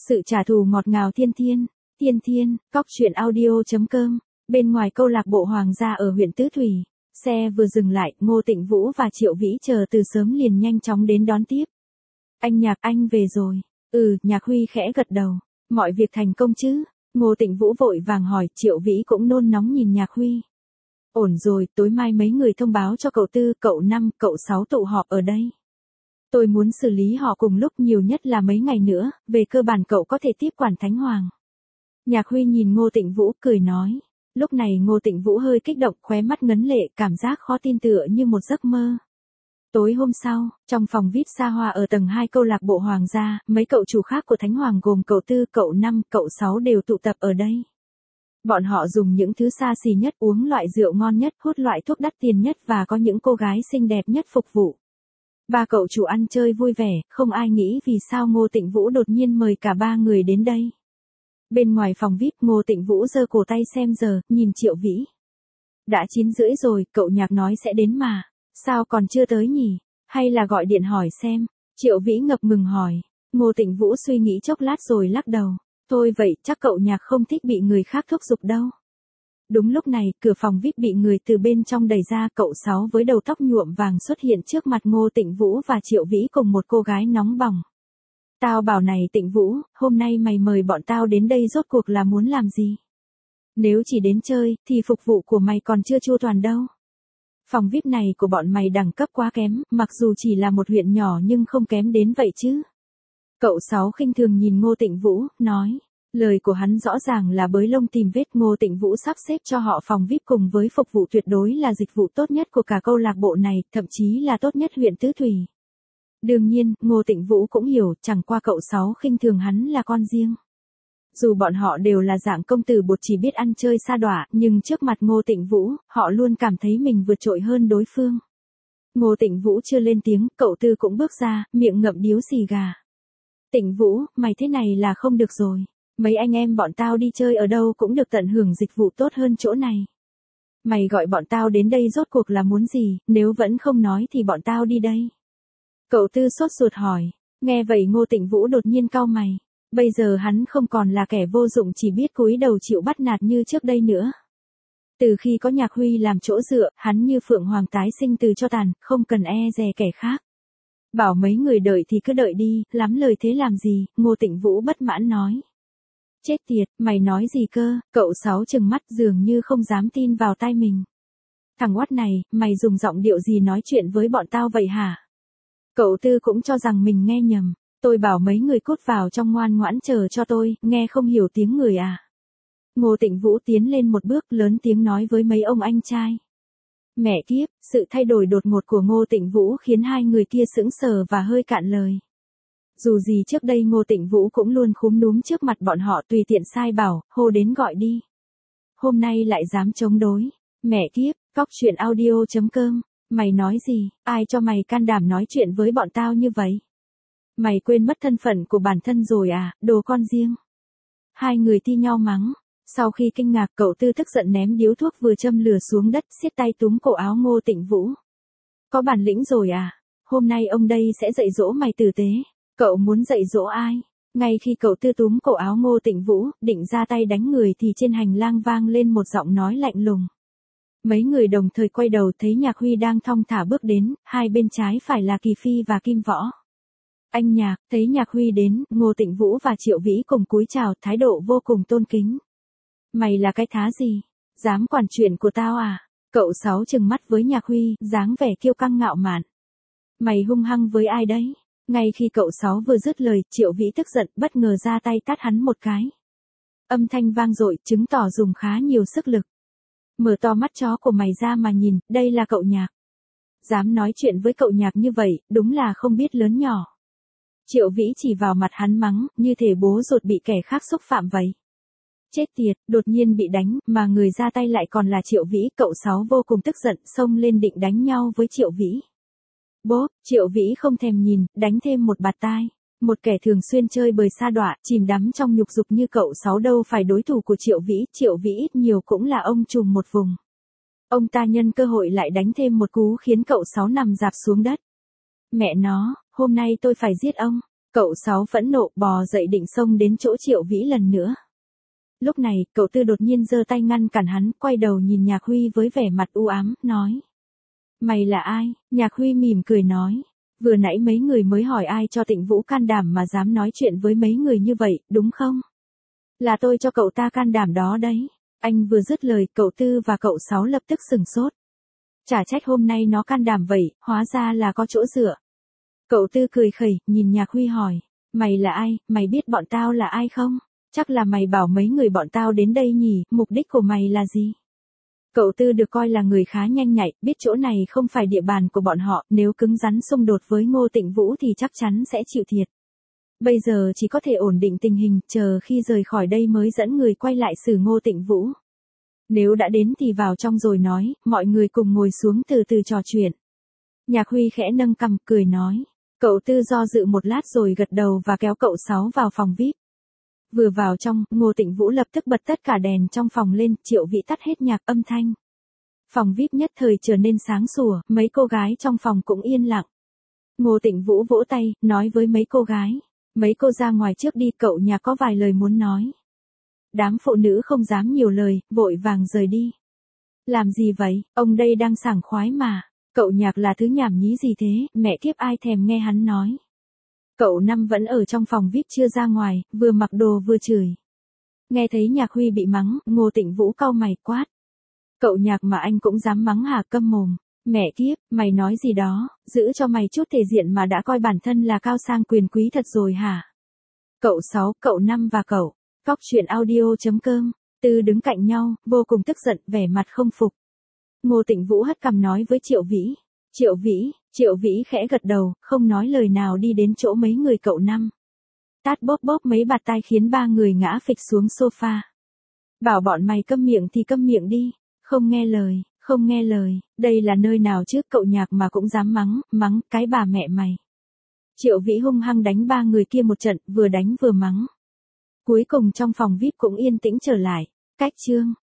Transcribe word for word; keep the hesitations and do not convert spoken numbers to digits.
Sự trả thù ngọt ngào thiên thiên, thiên thiên, cóc truyện audio.com, bên ngoài câu lạc bộ Hoàng gia ở huyện Tứ Thủy, xe vừa dừng lại, Ngô Tịnh Vũ và Triệu Vĩ chờ từ sớm liền nhanh chóng đến đón tiếp. Anh Nhạc, anh về rồi. Ừ, Nhạc Huy khẽ gật đầu. Mọi việc thành công chứ? Ngô Tịnh Vũ vội vàng hỏi, Triệu Vĩ cũng nôn nóng nhìn Nhạc Huy. Ổn rồi, tối mai mấy người thông báo cho cậu Tư, cậu Năm, cậu Sáu tụ họp ở đây. Tôi muốn xử lý họ cùng lúc, nhiều nhất là mấy ngày nữa, về cơ bản cậu có thể tiếp quản Thánh Hoàng. Nhạc Huy nhìn Ngô Tịnh Vũ cười nói. Lúc này Ngô Tịnh Vũ hơi kích động, khóe mắt ngấn lệ, cảm giác khó tin tựa như một giấc mơ. Tối hôm sau, trong phòng vi ai pi xa hoa ở tầng hai câu lạc bộ Hoàng gia, mấy cậu chủ khác của Thánh Hoàng gồm cậu Tư, cậu Năm, cậu Sáu đều tụ tập ở đây. Bọn họ dùng những thứ xa xỉ nhất, uống loại rượu ngon nhất, hút loại thuốc đắt tiền nhất và có những cô gái xinh đẹp nhất phục vụ. Ba cậu chủ ăn chơi vui vẻ, không ai nghĩ vì sao Ngô Tịnh Vũ đột nhiên mời cả ba người đến đây. Bên ngoài phòng vi ai pi, Ngô Tịnh Vũ giơ cổ tay xem giờ, nhìn Triệu Vĩ. Đã chín rưỡi rồi, cậu Nhạc nói sẽ đến mà. Sao còn chưa tới nhỉ? Hay là gọi điện hỏi xem? Triệu Vĩ ngập ngừng hỏi. Ngô Tịnh Vũ suy nghĩ chốc lát rồi lắc đầu. Thôi vậy, chắc cậu Nhạc không thích bị người khác thúc giục đâu. Đúng lúc này, cửa phòng vi ai pi bị người từ bên trong đẩy ra, cậu Sáu với đầu tóc nhuộm vàng xuất hiện trước mặt Ngô Tịnh Vũ và Triệu Vĩ cùng một cô gái nóng bỏng. Tao bảo này Tịnh Vũ, hôm nay mày mời bọn tao đến đây rốt cuộc là muốn làm gì? Nếu chỉ đến chơi, thì phục vụ của mày còn chưa chu toàn đâu. Phòng vi ai pi này của bọn mày đẳng cấp quá kém, mặc dù chỉ là một huyện nhỏ nhưng không kém đến vậy chứ. Cậu Sáu khinh thường nhìn Ngô Tịnh Vũ, nói. Lời của hắn rõ ràng là bới lông tìm vết. Ngô Tịnh Vũ sắp xếp cho họ phòng vi ai pi cùng với phục vụ tuyệt đối là dịch vụ tốt nhất của cả câu lạc bộ này, thậm chí là tốt nhất huyện Tứ Thủy. Đương nhiên, Ngô Tịnh Vũ cũng hiểu, chẳng qua cậu Sáu khinh thường hắn là con riêng. Dù bọn họ đều là dạng công tử bột chỉ biết ăn chơi sa đọa, nhưng trước mặt Ngô Tịnh Vũ, họ luôn cảm thấy mình vượt trội hơn đối phương. Ngô Tịnh Vũ chưa lên tiếng, cậu Tư cũng bước ra, miệng ngậm điếu xì gà. Tịnh Vũ, mày thế này là không được rồi. Mấy anh em bọn tao đi chơi ở đâu cũng được tận hưởng dịch vụ tốt hơn chỗ này. Mày gọi bọn tao đến đây rốt cuộc là muốn gì, nếu vẫn không nói thì bọn tao đi đây. Cậu Tư sốt ruột hỏi. Nghe vậy Ngô Tịnh Vũ đột nhiên cau mày. Bây giờ hắn không còn là kẻ vô dụng chỉ biết cúi đầu chịu bắt nạt như trước đây nữa. Từ khi có Nhạc Huy làm chỗ dựa, hắn như phượng hoàng tái sinh từ cho tàn, không cần e dè kẻ khác. Bảo mấy người đợi thì cứ đợi đi, lắm lời thế làm gì, Ngô Tịnh Vũ bất mãn nói. Chết tiệt, mày nói gì cơ? Cậu Sáu trừng mắt dường như không dám tin vào tai mình. Thằng oát này, mày dùng giọng điệu gì nói chuyện với bọn tao vậy hả? Cậu Tư cũng cho rằng mình nghe nhầm. Tôi bảo mấy người cút vào trong ngoan ngoãn chờ cho tôi, nghe không hiểu tiếng người à? Ngô Tịnh Vũ tiến lên một bước lớn tiếng nói với mấy ông anh trai. Mẹ kiếp, sự thay đổi đột ngột của Ngô Tịnh Vũ khiến hai người kia sững sờ và hơi cạn lời. Dù gì trước đây Ngô Tịnh Vũ cũng luôn khúm núm trước mặt bọn họ tùy tiện sai bảo, hô đến gọi đi. Hôm nay lại dám chống đối. Mẹ kiếp, cóc truyện audio.com, mày nói gì, ai cho mày can đảm nói chuyện với bọn tao như vậy? Mày quên mất thân phận của bản thân rồi à, đồ con riêng. Hai người thi nhau mắng. Sau khi kinh ngạc, cậu Tư tức giận ném điếu thuốc vừa châm lửa xuống đất, siết tay túm cổ áo Ngô Tịnh Vũ. Có bản lĩnh rồi à? Hôm nay ông đây sẽ dạy dỗ mày tử tế. Cậu muốn dạy dỗ ai? Ngay khi cậu Tư túm cổ áo Ngô Tịnh Vũ, định ra tay đánh người thì trên hành lang vang lên một giọng nói lạnh lùng. Mấy người đồng thời quay đầu thấy Nhạc Huy đang thong thả bước đến, hai bên trái phải là Kỳ Phi và Kim Võ. Anh Nhạc, thấy Nhạc Huy đến, Ngô Tịnh Vũ và Triệu Vĩ cùng cúi chào, thái độ vô cùng tôn kính. Mày là cái thá gì? Dám quản chuyện của tao à? Cậu Sáu trừng mắt với Nhạc Huy, dáng vẻ kiêu căng ngạo mạn. Mày hung hăng với ai đấy? Ngay khi cậu Sáu vừa dứt lời, Triệu Vĩ tức giận, bất ngờ ra tay tát hắn một cái. Âm thanh vang dội, chứng tỏ dùng khá nhiều sức lực. Mở to mắt chó của mày ra mà nhìn, đây là cậu Nhạc. Dám nói chuyện với cậu Nhạc như vậy, đúng là không biết lớn nhỏ. Triệu Vĩ chỉ vào mặt hắn mắng, như thể bố ruột bị kẻ khác xúc phạm vậy. Chết tiệt, đột nhiên bị đánh, mà người ra tay lại còn là Triệu Vĩ, cậu Sáu vô cùng tức giận, xông lên định đánh nhau với Triệu Vĩ. Bốp, Triệu Vĩ không thèm nhìn, đánh thêm một bạt tai. Một kẻ thường xuyên chơi bời sa đọa, chìm đắm trong nhục dục như cậu Sáu đâu phải đối thủ của Triệu Vĩ, Triệu Vĩ ít nhiều cũng là ông trùm một vùng. Ông ta nhân cơ hội lại đánh thêm một cú khiến cậu Sáu nằm rạp xuống đất. Mẹ nó, hôm nay tôi phải giết ông. Cậu Sáu phẫn nộ bò dậy định xông đến chỗ Triệu Vĩ lần nữa. Lúc này, cậu Tư đột nhiên giơ tay ngăn cản hắn, quay đầu nhìn Nhạc Huy với vẻ mặt u ám, nói. Mày là ai? Nhạc Huy mỉm cười nói. Vừa nãy mấy người mới hỏi ai cho Tịnh Vũ can đảm mà dám nói chuyện với mấy người như vậy, đúng không? Là tôi cho cậu ta can đảm đó đấy. Anh vừa dứt lời, cậu Tư và cậu Sáu lập tức sừng sốt. Chả trách hôm nay nó can đảm vậy, hóa ra là có chỗ dựa. Cậu Tư cười khẩy, nhìn Nhạc Huy hỏi. Mày là ai, mày biết bọn tao là ai không? Chắc là mày bảo mấy người bọn tao đến đây nhỉ, mục đích của mày là gì? Cậu Tư được coi là người khá nhanh nhạy, biết chỗ này không phải địa bàn của bọn họ, nếu cứng rắn xung đột với Ngô Tịnh Vũ thì chắc chắn sẽ chịu thiệt. Bây giờ chỉ có thể ổn định tình hình, chờ khi rời khỏi đây mới dẫn người quay lại xử Ngô Tịnh Vũ. Nếu đã đến thì vào trong rồi nói, mọi người cùng ngồi xuống từ từ trò chuyện. Nhạc Huy khẽ nâng cằm, cười nói. Cậu Tư do dự một lát rồi gật đầu và kéo cậu Sáu vào phòng vi ai pi. Vừa vào trong, Ngô Tịnh Vũ lập tức bật tất cả đèn trong phòng lên, Triệu Vĩ tắt hết nhạc âm thanh. Phòng vi ai pi nhất thời trở nên sáng sủa, mấy cô gái trong phòng cũng yên lặng. Ngô Tịnh Vũ vỗ tay, nói với mấy cô gái. Mấy cô ra ngoài trước đi, cậu Nhạc có vài lời muốn nói. Đám phụ nữ không dám nhiều lời, vội vàng rời đi. Làm gì vậy, ông đây đang sảng khoái mà. Cậu Nhạc là thứ nhảm nhí gì thế, mẹ kiếp ai thèm nghe hắn nói. Cậu Năm vẫn ở trong phòng vi ai pi chưa ra ngoài, vừa mặc đồ vừa chửi. Nghe thấy Nhạc Huy bị mắng, Ngô Tịnh Vũ cau mày quát. Cậu Nhạc mà anh cũng dám mắng hả, câm mồm. Mẹ kiếp, mày nói gì đó, giữ cho mày chút thể diện mà đã coi bản thân là cao sang quyền quý thật rồi hả? Cậu Sáu, cậu Năm và cậu. Cóc truyện audio chấm com. Tư đứng cạnh nhau, vô cùng tức giận, vẻ mặt không phục. Ngô Tịnh Vũ hất cằm nói với Triệu Vĩ. Triệu Vĩ, Triệu Vĩ khẽ gật đầu, không nói lời nào đi đến chỗ mấy người cậu Năm. Tát bóp bóp mấy bạt tai khiến ba người ngã phịch xuống sofa. Bảo bọn mày câm miệng thì câm miệng đi, không nghe lời, không nghe lời, đây là nơi nào chứ, cậu Nhạc mà cũng dám mắng, mắng, cái bà mẹ mày. Triệu Vĩ hung hăng đánh ba người kia một trận, vừa đánh vừa mắng. Cuối cùng trong phòng vi ai pi cũng yên tĩnh trở lại. Cách chương.